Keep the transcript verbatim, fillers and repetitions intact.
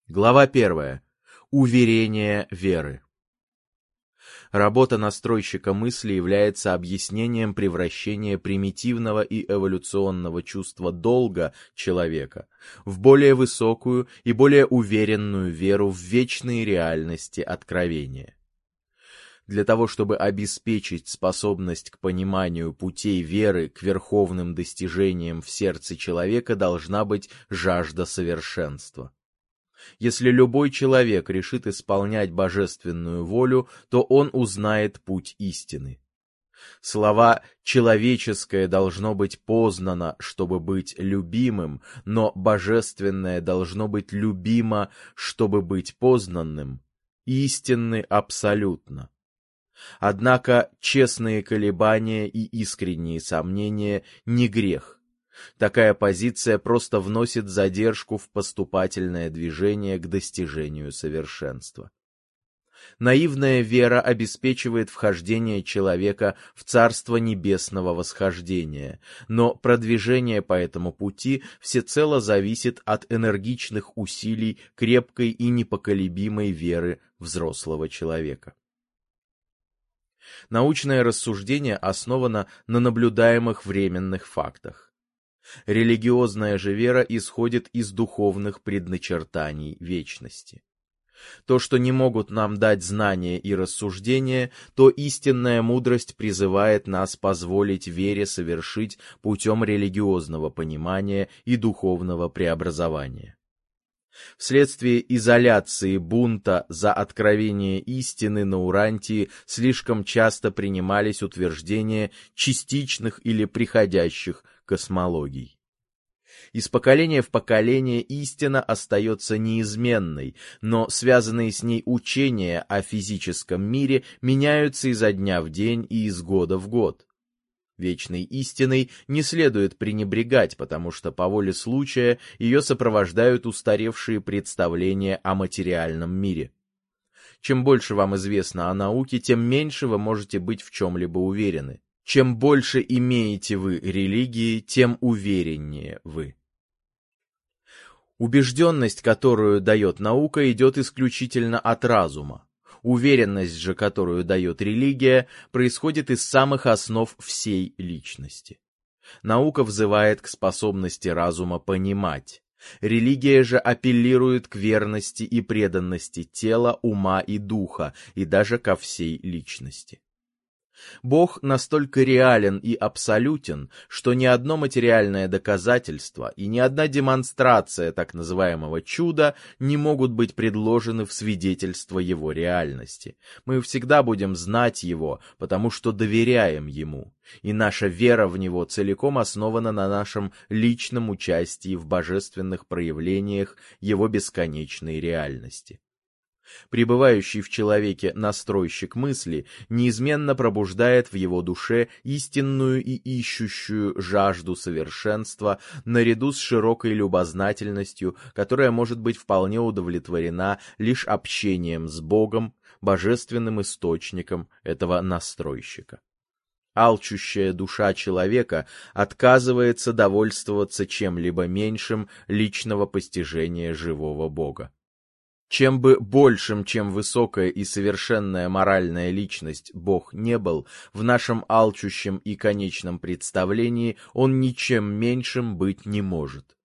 Глава первая. Уверение веры. Работа настройщика мысли является объяснением превращения примитивного и эволюционного чувства долга человека в более высокую и более уверенную веру в вечные реальности откровения. Для того, чтобы обеспечить способность к пониманию путей веры к верховным достижениям в сердце человека, должна быть жажда совершенства. Если любой человек решит исполнять божественную волю, то он узнает путь истины. Слова «человеческое должно быть познано, чтобы быть любимым», но «божественное должно быть любимо, чтобы быть познанным» истинны абсолютно. Однако честные колебания и искренние сомнения не грех. Такая позиция просто вносит задержку в поступательное движение к достижению совершенства. Наивная вера обеспечивает вхождение человека в царство небесного восхождения, но продвижение по этому пути всецело зависит от энергичных усилий крепкой и непоколебимой веры взрослого человека. Научное рассуждение основано на наблюдаемых временных фактах. Религиозная же вера исходит из духовных предначертаний вечности. То, что не могут нам дать знания и рассуждения, то истинная мудрость призывает нас позволить вере совершить путем религиозного понимания и духовного преобразования. Вследствие изоляции бунта за откровение истины на Урантии слишком часто принимались утверждения частичных или приходящих космологий. Из поколения в поколение истина остается неизменной, но связанные с ней учения о физическом мире меняются изо дня в день и из года в год. Вечной истиной не следует пренебрегать, потому что по воле случая ее сопровождают устаревшие представления о материальном мире. Чем больше вам известно о науке, тем меньше вы можете быть в чем-либо уверены. Чем больше имеете вы религии, тем увереннее вы. Убежденность, которую дает наука, идет исключительно от разума. Уверенность же, которую дает религия, происходит из самых основ всей личности. Наука взывает к способности разума понимать. Религия же апеллирует к верности и преданности тела, ума и духа, и даже ко всей личности. Бог настолько реален и абсолютен, что ни одно материальное доказательство и ни одна демонстрация так называемого чуда не могут быть предложены в свидетельство его реальности. Мы всегда будем знать его, потому что доверяем ему, и наша вера в него целиком основана на нашем личном участии в божественных проявлениях его бесконечной реальности. Пребывающий в человеке настройщик мысли неизменно пробуждает в его душе истинную и ищущую жажду совершенства наряду с широкой любознательностью, которая может быть вполне удовлетворена лишь общением с Богом, божественным источником этого настройщика. Алчущая душа человека отказывается довольствоваться чем-либо меньшим личного постижения живого Бога. Чем бы большим, чем высокая и совершенная моральная личность Бог не был, в нашем алчущем и конечном представлении он ничем меньшим быть не может.